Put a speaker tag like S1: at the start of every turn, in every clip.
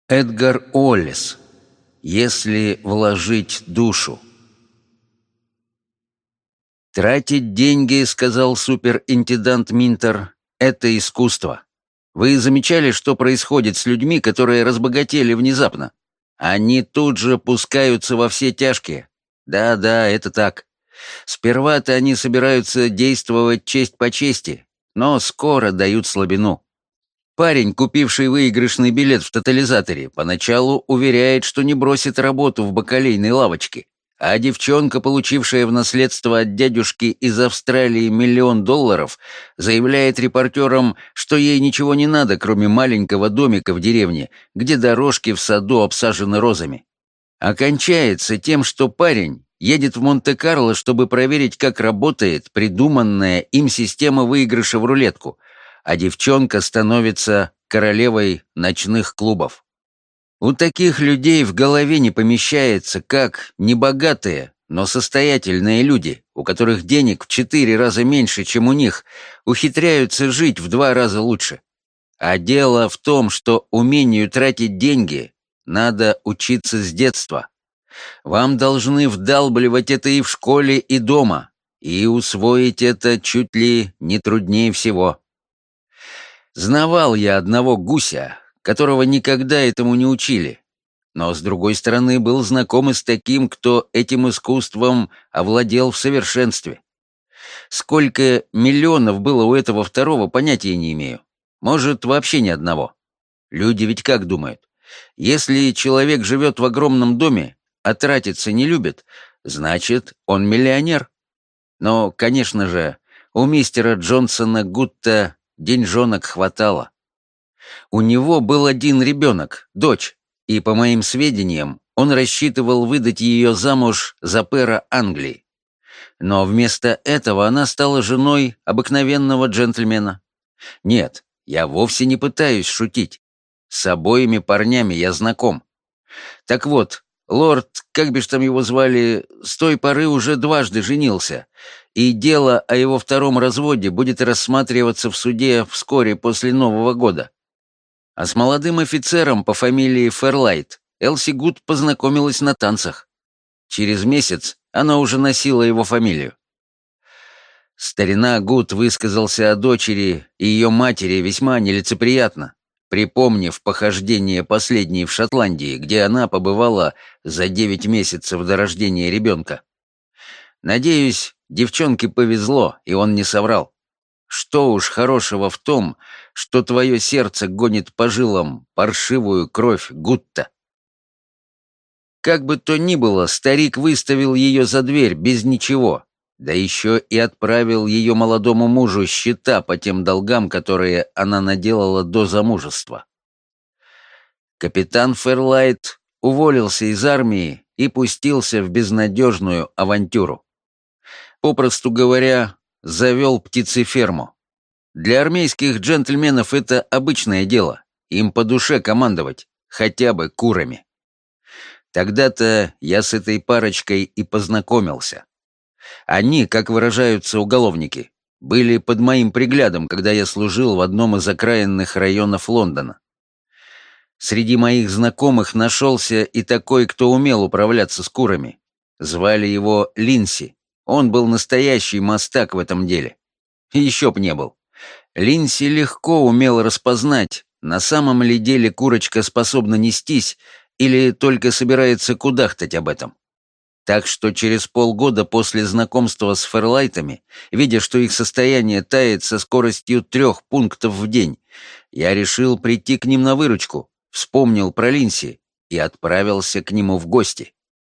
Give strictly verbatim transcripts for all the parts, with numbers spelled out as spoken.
S1: Эдгар Уоллес. «Если вложить душу». «Тратить деньги, — сказал суперинтендант Минтер, — это искусство. Вы замечали, что происходит с людьми, которые разбогатели внезапно? Они тут же пускаются во все тяжкие. Да-да, это так. Сперва-то они собираются действовать честь по чести, но скоро дают слабину. Парень, купивший выигрышный билет в тотализаторе, поначалу уверяет, что не бросит работу в бакалейной лавочке, а девчонка, получившая в наследство от дядюшки из Австралии миллион долларов, заявляет репортерам, что ей ничего не надо, кроме маленького домика в деревне, где дорожки в саду обсажены розами. Окончается тем, что парень едет в Монте-Карло, чтобы проверить, как работает придуманная им система выигрыша в рулетку, а девчонка становится королевой ночных клубов. У таких людей в голове не помещается, как небогатые, но состоятельные люди, у которых денег в четыре раза меньше, чем у них, ухитряются жить в два раза лучше. А дело в том, что умению тратить деньги надо учиться с детства. Вам должны вдалбливать это и в школе, и дома, и усвоить это чуть ли не труднее всего. Знавал я одного гуся, которого никогда этому не учили, но, с другой стороны, был знаком и с таким, кто этим искусством овладел в совершенстве. Сколько миллионов было у этого второго, понятия не имею. Может, вообще ни одного. Люди ведь как думают? Если человек живет в огромном доме, а тратиться не любит, значит, он миллионер. Но, конечно же, у мистера Джонсона Гутта деньжонок хватало. У него был один ребенок, дочь, и, по моим сведениям, он рассчитывал выдать ее замуж за пэра Англии. Но вместо этого она стала женой обыкновенного джентльмена. Нет, я вовсе не пытаюсь шутить. С обоими парнями я знаком. Так вот, лорд, как бишь там его звали, с той поры уже дважды женился, и дело о его втором разводе будет рассматриваться в суде вскоре после Нового года. А с молодым офицером по фамилии Ферлайт Элси Гуд познакомилась на танцах. Через месяц она уже носила его фамилию. Старина Гуд высказался о дочери и ее матери весьма нелицеприятно, припомнив похождение последней в Шотландии, где она побывала за девять месяцев до рождения ребенка. Надеюсь, девчонке повезло, и он не соврал. Что уж хорошего в том, что твое сердце гонит по жилам паршивую кровь Гутта. Как бы то ни было, старик выставил ее за дверь без ничего, да еще и отправил ее молодому мужу счета по тем долгам, которые она наделала до замужества. Капитан Ферлайт уволился из армии и пустился в безнадежную авантюру. Попросту говоря, завел птицеферму. Для армейских джентльменов это обычное дело, им по душе командовать, хотя бы курами. Тогда-то я с этой парочкой и познакомился. Они, как выражаются уголовники, были под моим приглядом, когда я служил в одном из окраинных районов Лондона. Среди моих знакомых нашелся и такой, кто умел управляться с курами. Звали его Линси. Он был настоящий мастак в этом деле. И еще б не был. Линси легко умел распознать, на самом ли деле курочка способна нестись или только собирается кудахтать об этом. Так что через полгода после знакомства с Ферлайтами, видя, что их состояние тает со скоростью трех пунктов в день, я решил прийти к ним на выручку, вспомнил про Линси и отправился к нему в гости.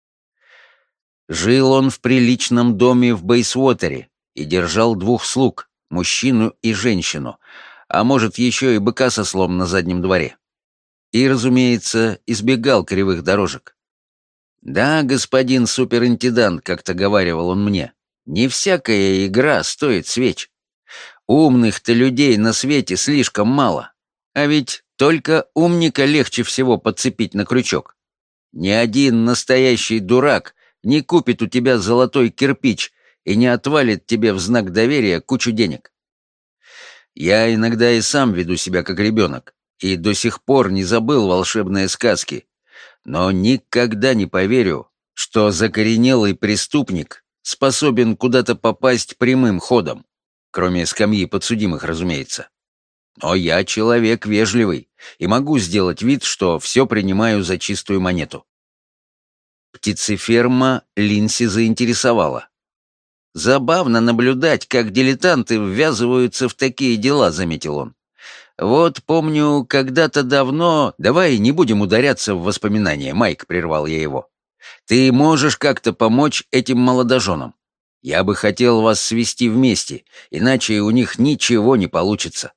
S1: Жил он в приличном доме в Бейсуотере и держал двух слуг, мужчину и женщину, а может, еще и быка со слом на заднем дворе. И, разумеется, избегал кривых дорожек. «Да, господин суперинтендант», — как-то говаривал он мне, — «не всякая игра стоит свеч. Умных-то людей на свете слишком мало, а ведь только умника легче всего подцепить на крючок. Ни один настоящий дурак не купит у тебя золотой кирпич и не отвалит тебе в знак доверия кучу денег. Я иногда и сам веду себя как ребенок, и до сих пор не забыл волшебные сказки, но никогда не поверю, что закоренелый преступник способен куда-то попасть прямым ходом, кроме скамьи подсудимых, разумеется. Но я человек вежливый и могу сделать вид, что все принимаю за чистую монету. Птицеферма Линси заинтересовала. «Забавно наблюдать, как дилетанты ввязываются в такие дела», — заметил он. «Вот, помню, когда-то давно...» «Давай не будем ударяться в воспоминания, Майк», — прервал я его. «Ты можешь как-то помочь этим молодоженам? Я бы хотел вас свести вместе, иначе у них ничего не получится».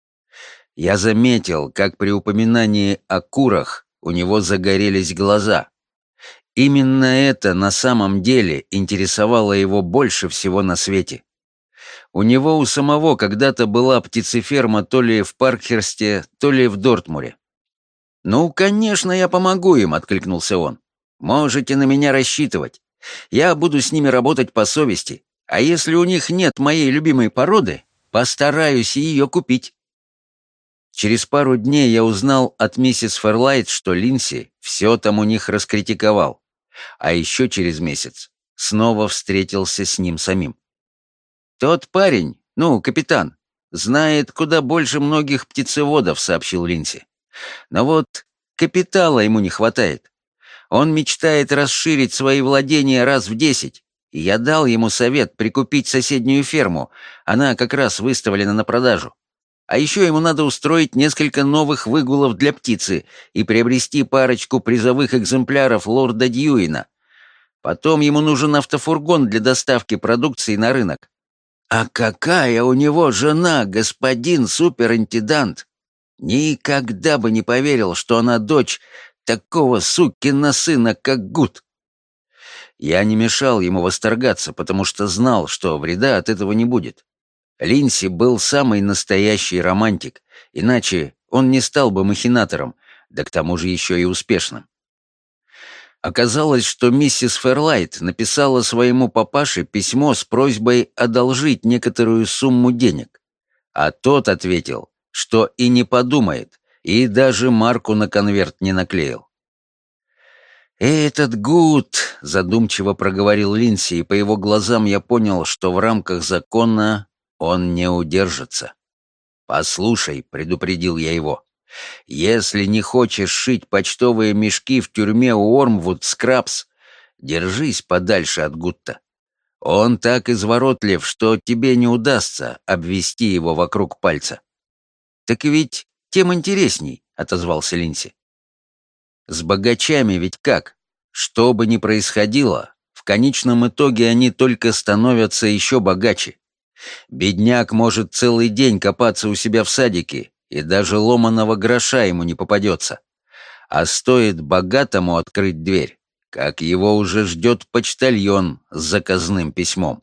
S1: Я заметил, как при упоминании о курах у него загорелись глаза. Именно это на самом деле интересовало его больше всего на свете. У него у самого когда-то была птицеферма то ли в Паркхерсте, то ли в Дортмуре. «Ну, конечно, я помогу им», — откликнулся он. «Можете на меня рассчитывать. Я буду с ними работать по совести, а если у них нет моей любимой породы, постараюсь ее купить». Через пару дней я узнал от миссис Ферлайт, что Линси все там у них раскритиковал, а еще через месяц снова встретился с ним самим. «Тот парень, ну, капитан, знает куда больше многих птицеводов», — сообщил Линси. «Но вот капитала ему не хватает. Он мечтает расширить свои владения раз в десять, и я дал ему совет прикупить соседнюю ферму, она как раз выставлена на продажу. А еще ему надо устроить несколько новых выгулов для птицы и приобрести парочку призовых экземпляров лорда Дьюина. Потом ему нужен автофургон для доставки продукции на рынок. А какая у него жена, господин суперинтендант! Никогда бы не поверил, что она дочь такого сукина сына, как Гуд». Я не мешал ему восторгаться, потому что знал, что вреда от этого не будет. Линси был самый настоящий романтик, иначе он не стал бы махинатором, да к тому же еще и успешным. Оказалось, что миссис Ферлайт написала своему папаше письмо с просьбой одолжить некоторую сумму денег, а тот ответил, что и не подумает, и даже марку на конверт не наклеил. «Этот Гуд», — задумчиво проговорил Линси, и по его глазам я понял, что в рамках закона он не удержится. «Послушай», — предупредил я его, — «если не хочешь шить почтовые мешки в тюрьме Уормвуд Скрабс, держись подальше от Гутта. Он так изворотлив, что тебе не удастся обвести его вокруг пальца». «Так ведь тем интересней», — отозвался Линси. «С богачами ведь как? Что бы ни происходило, в конечном итоге они только становятся еще богаче. Бедняк может целый день копаться у себя в садике, и даже ломаного гроша ему не попадется. А стоит богатому открыть дверь, как его уже ждет почтальон с заказным письмом.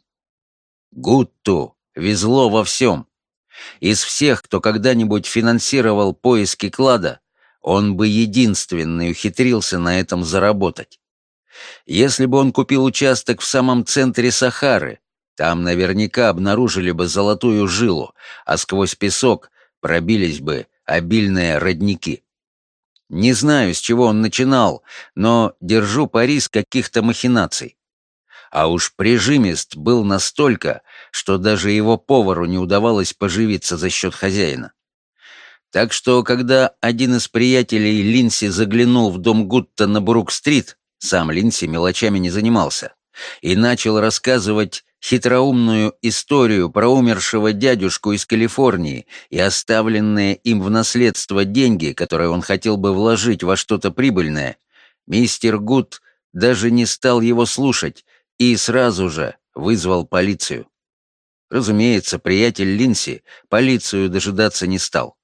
S1: Гутту везло во всем. Из всех, кто когда-нибудь финансировал поиски клада, он бы единственный ухитрился на этом заработать. Если бы он купил участок в самом центре Сахары, там наверняка обнаружили бы золотую жилу, а сквозь песок пробились бы обильные родники. Не знаю, с чего он начинал, но держу пари с каких-то махинаций. А уж прижимист был настолько, что даже его повару не удавалось поживиться за счет хозяина. Так что, когда один из приятелей Линси заглянул в дом Гутта на Брук-стрит, сам Линси мелочами не занимался, и начал рассказывать хитроумную историю про умершего дядюшку из Калифорнии и оставленные им в наследство деньги, которые он хотел бы вложить во что-то прибыльное, мистер Гуд даже не стал его слушать и сразу же вызвал полицию. Разумеется, приятель Линси полицию дожидаться не стал.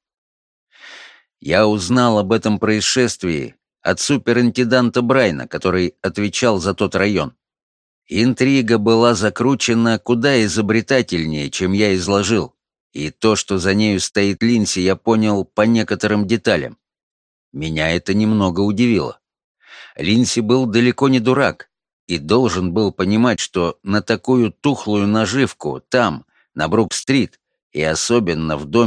S1: Я узнал об этом происшествии от суперинтенданта Брайна, который отвечал за тот район. Интрига была закручена куда изобретательнее, чем я изложил, и то, что за нею стоит Линси, я понял по некоторым деталям. Меня это немного удивило. Линси был далеко не дурак и должен был понимать, что на такую тухлую наживку там, на Брук-стрит, и особенно в доме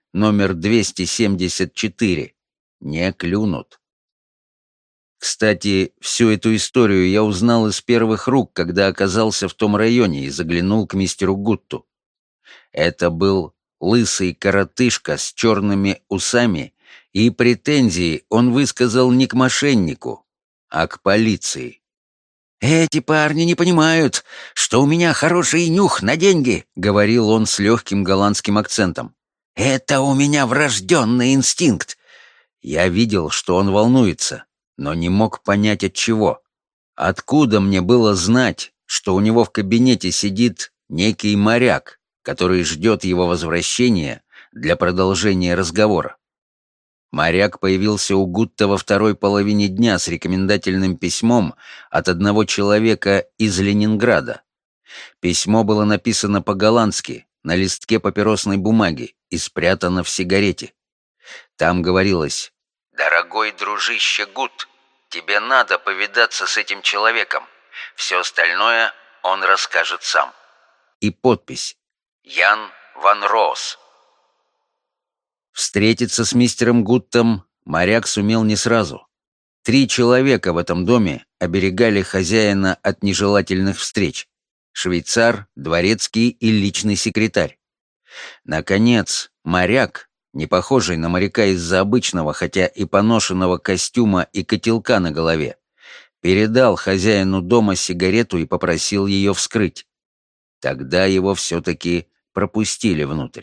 S1: номер двести семьдесят четыре, не клюнут. Кстати, всю эту историю я узнал из первых рук, когда оказался в том районе и заглянул к мистеру Гутту. Это был лысый коротышка с черными усами, и претензии он высказал не к мошеннику, а к полиции. «Эти парни не понимают, что у меня хороший нюх на деньги», — говорил он с легким голландским акцентом. «Это у меня врожденный инстинкт». Я видел, что он волнуется, но не мог понять от чего. Откуда мне было знать, что у него в кабинете сидит некий моряк, который ждет его возвращения для продолжения разговора? Моряк появился у Гутта во второй половине дня с рекомендательным письмом от одного человека из Ленинграда. Письмо было написано по-голландски, на листке папиросной бумаги и спрятано в сигарете. Там говорилось: «Дорогой дружище Гутт, тебе надо повидаться с этим человеком. Все остальное он расскажет сам». И подпись: «Ян ван Роос». Встретиться с мистером Гуттом моряк сумел не сразу. Три человека в этом доме оберегали хозяина от нежелательных встреч: швейцар, дворецкий и личный секретарь. Наконец, моряк, не похожий на моряка из-за обычного, хотя и поношенного костюма и котелка на голове, передал хозяину дома сигарету и попросил ее вскрыть. Тогда его все-таки пропустили внутрь.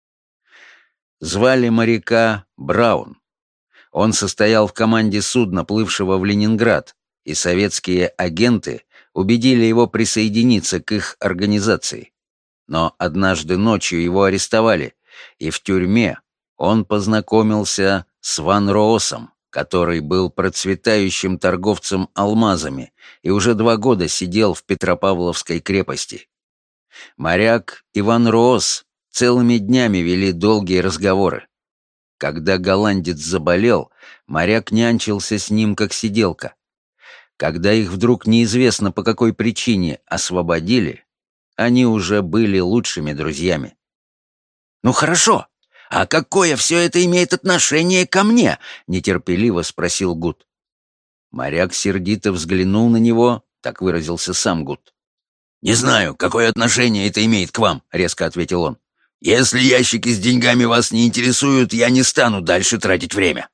S1: Звали моряка Браун. Он состоял в команде судна, плывшего в Ленинград, и советские агенты убедили его присоединиться к их организации. Но однажды ночью его арестовали, и в тюрьме он познакомился с Ван Роосом, который был процветающим торговцем алмазами и уже два года сидел в Петропавловской крепости. Моряк и Ван Роос целыми днями вели долгие разговоры. Когда голландец заболел, моряк нянчился с ним как сиделка. Когда их вдруг неизвестно по какой причине освободили, они уже были лучшими друзьями. «Ну хорошо, а какое все это имеет отношение ко мне?» — нетерпеливо спросил Гутт. Моряк сердито взглянул на него, так выразился сам Гутт. «Не знаю, какое отношение это имеет к вам», — резко ответил он. «Если ящики с деньгами вас не интересуют, я не стану дальше тратить время».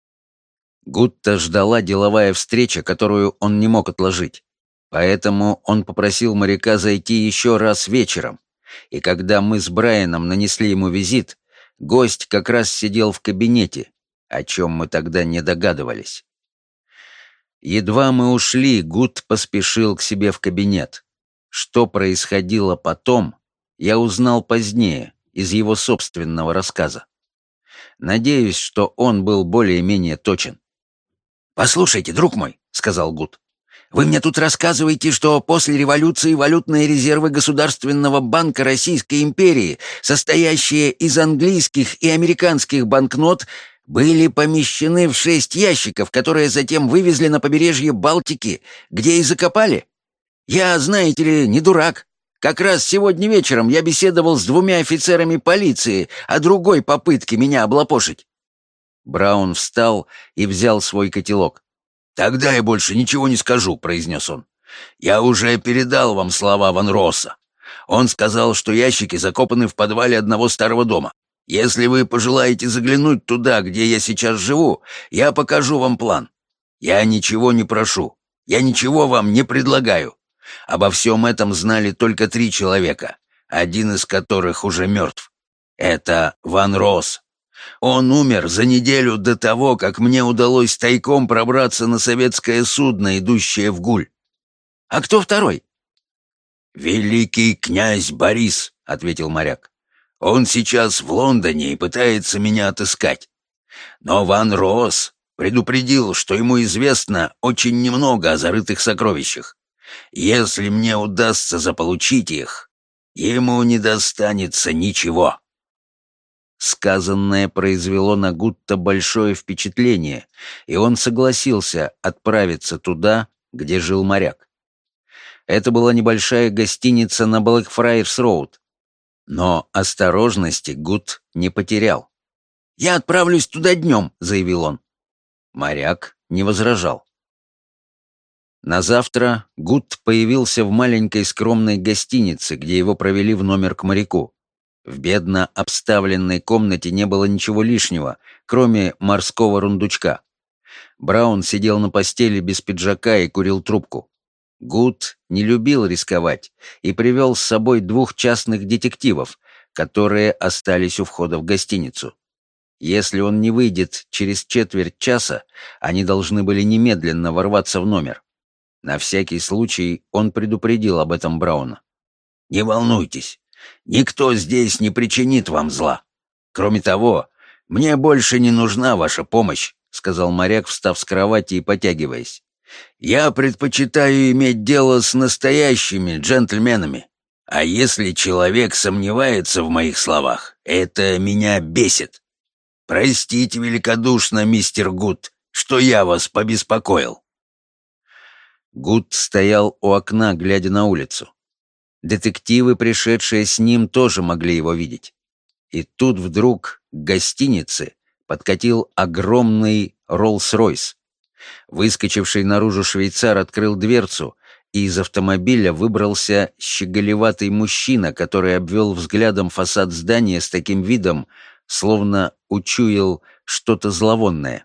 S1: Гутта ждала деловая встреча, которую он не мог отложить. Поэтому он попросил моряка зайти еще раз вечером. И когда мы с Брайаном нанесли ему визит, гость как раз сидел в кабинете, о чем мы тогда не догадывались. Едва мы ушли, Гутт поспешил к себе в кабинет. Что происходило потом, я узнал позднее, из его собственного рассказа. Надеюсь, что он был более-менее точен. «Послушайте, друг мой», — сказал Гутт, — «вы мне тут рассказываете, что после революции валютные резервы Государственного банка Российской империи, состоящие из английских и американских банкнот, были помещены в шесть ящиков, которые затем вывезли на побережье Балтики, где и закопали? Я, знаете ли, не дурак. Как раз сегодня вечером я беседовал с двумя офицерами полиции о другой попытке меня облапошить». Браун встал и взял свой котелок. «Тогда я больше ничего не скажу», — произнес он. «Я уже передал вам слова Ван Росса. Он сказал, что ящики закопаны в подвале одного старого дома. Если вы пожелаете заглянуть туда, где я сейчас живу, я покажу вам план. Я ничего не прошу, я ничего вам не предлагаю. Обо всем этом знали только три человека, один из которых уже мертв. Это Ван Росс. Он умер за неделю до того, как мне удалось тайком пробраться на советское судно, идущее в Гуль. А кто второй?» «Великий князь Борис», — ответил моряк. «Он сейчас в Лондоне и пытается меня отыскать. Но Ван Росс предупредил, что ему известно очень немного о зарытых сокровищах. Если мне удастся заполучить их, ему не достанется ничего». Сказанное произвело на Гутта большое впечатление, и он согласился отправиться туда, где жил моряк. Это была небольшая гостиница на Блэкфрайерс-роуд. Но осторожности Гутт не потерял. «Я отправлюсь туда днем», — заявил он. Моряк не возражал. На завтра Гуд появился в маленькой скромной гостинице, где его провели в номер к моряку. В бедно обставленной комнате не было ничего лишнего, кроме морского рундучка. Браун сидел на постели без пиджака и курил трубку. Гуд не любил рисковать и привел с собой двух частных детективов, которые остались у входа в гостиницу. Если он не выйдет через четверть часа, они должны были немедленно ворваться в номер. На всякий случай он предупредил об этом Брауна. «Не волнуйтесь, никто здесь не причинит вам зла. Кроме того, мне больше не нужна ваша помощь», — сказал моряк, встав с кровати и потягиваясь. «Я предпочитаю иметь дело с настоящими джентльменами. А если человек сомневается в моих словах, это меня бесит. Простите великодушно, мистер Гуд, что я вас побеспокоил». Гуд стоял у окна, глядя на улицу. Детективы, пришедшие с ним, тоже могли его видеть. И тут вдруг к гостинице подкатил огромный Роллс-Ройс. Выскочивший наружу швейцар открыл дверцу, и из автомобиля выбрался щеголеватый мужчина, который обвел взглядом фасад здания с таким видом, словно учуял что-то зловонное.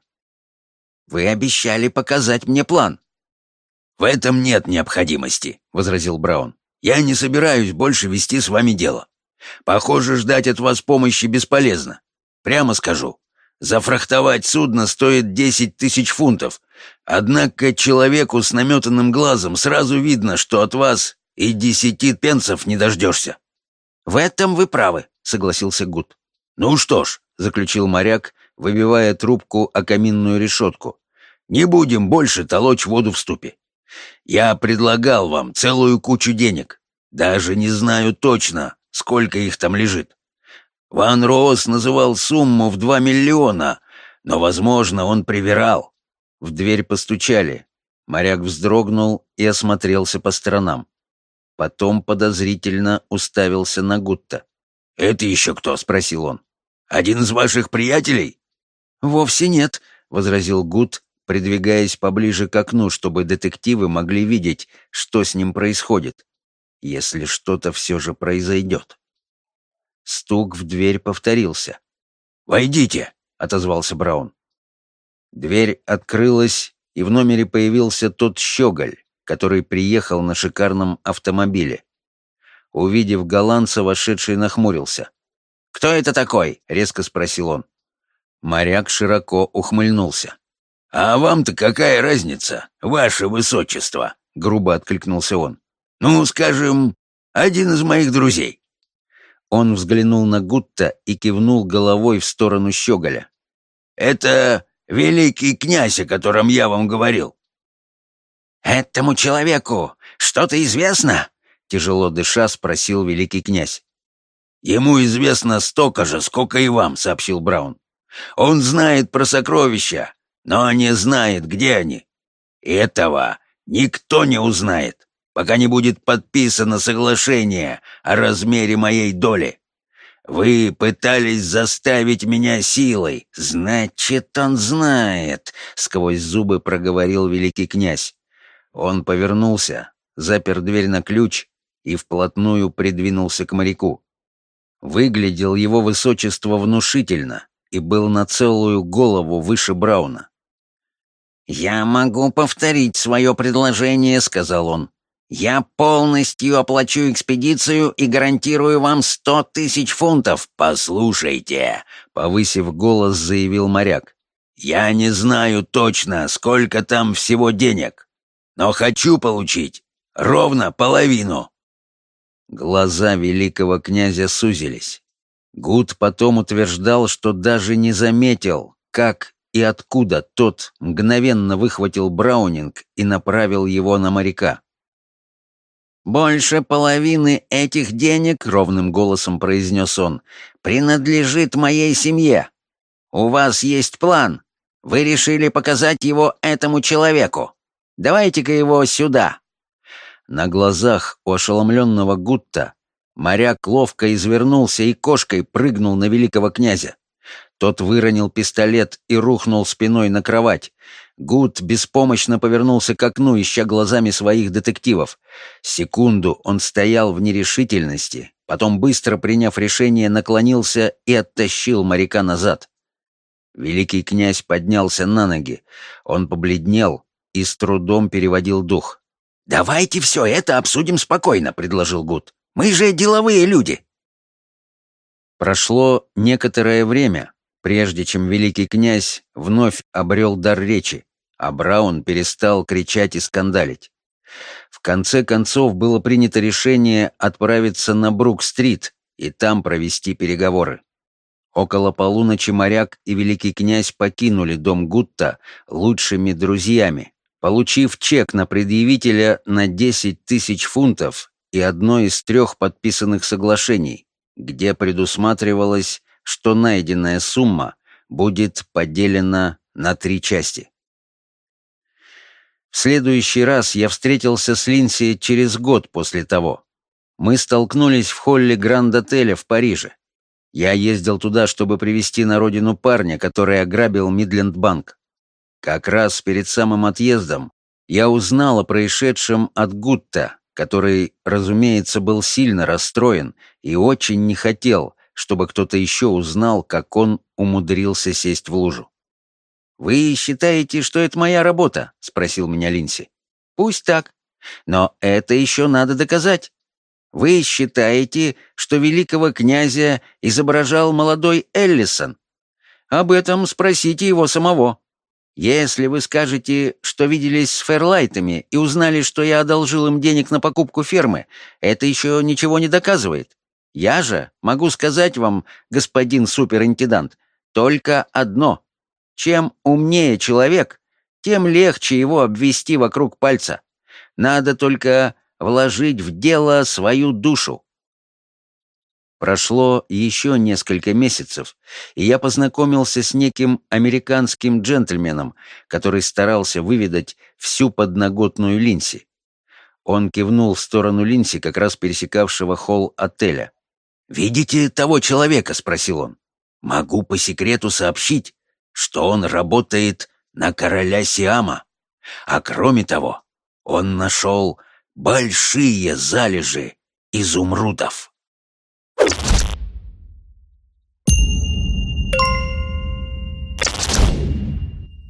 S1: «Вы обещали показать мне план». «В этом нет необходимости», — возразил Браун. «Я не собираюсь больше вести с вами дело. Похоже, ждать от вас помощи бесполезно. Прямо скажу, зафрахтовать судно стоит десять тысяч фунтов, однако человеку с наметанным глазом сразу видно, что от вас и десяти пенсов не дождешься». «В этом вы правы», — согласился Гуд. «Ну что ж», — заключил моряк, выбивая трубку о каминную решетку, «не будем больше толочь воду в ступе. Я предлагал вам целую кучу денег. Даже не знаю точно, сколько их там лежит. Ван Роос называл сумму в два миллиона, но, возможно, он привирал». В дверь постучали. Моряк вздрогнул и осмотрелся по сторонам. Потом подозрительно уставился на Гутта. «Это еще кто?» — спросил он. «Один из ваших приятелей?» «Вовсе нет», — возразил Гут, придвигаясь поближе к окну, чтобы детективы могли видеть, что с ним происходит, если что-то все же произойдет. Стук в дверь повторился. «Войдите», — отозвался Браун. Дверь открылась, и в номере появился тот щеголь, который приехал на шикарном автомобиле. Увидев голландца, вошедший нахмурился. «Кто это такой?» — резко спросил он. Моряк широко ухмыльнулся. «А вам-то какая разница, ваше высочество?» — грубо откликнулся он. «Ну, скажем, один из моих друзей». Он взглянул на Гутта и кивнул головой в сторону щеголя. «Это великий князь, о котором я вам говорил». «Этому человеку что-то известно?» — тяжело дыша спросил великий князь. «Ему известно столько же, сколько и вам», — сообщил Браун. «Он знает про сокровища, но не знает, где они. Этого никто не узнает, пока не будет подписано соглашение о размере моей доли. Вы пытались заставить меня силой». «Значит, он знает», — сквозь зубы проговорил великий князь. Он повернулся, запер дверь на ключ и вплотную придвинулся к моряку. Выглядел его высочество внушительно и был на целую голову выше Брауна. «Я могу повторить свое предложение», — сказал он. «Я полностью оплачу экспедицию и гарантирую вам сто тысяч фунтов». «Послушайте», — повысив голос, заявил моряк, «я не знаю точно, сколько там всего денег, но хочу получить ровно половину». Глаза великого князя сузились. Гуд потом утверждал, что даже не заметил, как и откуда тот мгновенно выхватил браунинг и направил его на моряка. «Больше половины этих денег, — ровным голосом произнес он, — принадлежит моей семье. У вас есть план. Вы решили показать его этому человеку. Давайте-ка его сюда». На глазах у ошеломленного Гутта моряк ловко извернулся и кошкой прыгнул на великого князя. Тот выронил пистолет и рухнул спиной на кровать. Гуд беспомощно повернулся к окну, ища глазами своих детективов. Секунду он стоял в нерешительности, потом, быстро приняв решение, наклонился и оттащил моряка назад. Великий князь поднялся на ноги. Он побледнел и с трудом переводил дух. «Давайте все это обсудим спокойно», — предложил Гуд. «Мы же деловые люди». Прошло некоторое время, прежде чем великий князь вновь обрел дар речи, а Браун перестал кричать и скандалить. В конце концов было принято решение отправиться на Брук-стрит и там провести переговоры. Около полуночи моряк и великий князь покинули дом Гутта лучшими друзьями, получив чек на предъявителя на десять тысяч фунтов и одно из трех подписанных соглашений, где предусматривалось, что найденная сумма будет поделена на три части. В следующий раз я встретился с Линси через год после того. Мы столкнулись в холле Гранд-отеля в Париже. Я ездил туда, чтобы привезти на родину парня, который ограбил Мидленд-банк. Как раз перед самым отъездом я узнал о происшедшем от Гутта, который, разумеется, был сильно расстроен и очень не хотел, чтобы кто-то еще узнал, как он умудрился сесть в лужу. «Вы считаете, что это моя работа?» — спросил меня Линси. «Пусть так. Но это еще надо доказать. Вы считаете, что великого князя изображал молодой Эллисон? Об этом спросите его самого. Если вы скажете, что виделись с Ферлайтами и узнали, что я одолжил им денег на покупку фермы, это еще ничего не доказывает. Я же могу сказать вам, господин суперинтендант, только одно. Чем умнее человек, тем легче его обвести вокруг пальца. Надо только вложить в дело свою душу». Прошло еще несколько месяцев, и я познакомился с неким американским джентльменом, который старался выведать всю подноготную Линси. Он кивнул в сторону Линси, как раз пересекавшего холл отеля. «Видите того человека?» — спросил он. «Могу по секрету сообщить, что он работает на короля Сиама. А кроме того, он нашел большие залежи изумрудов».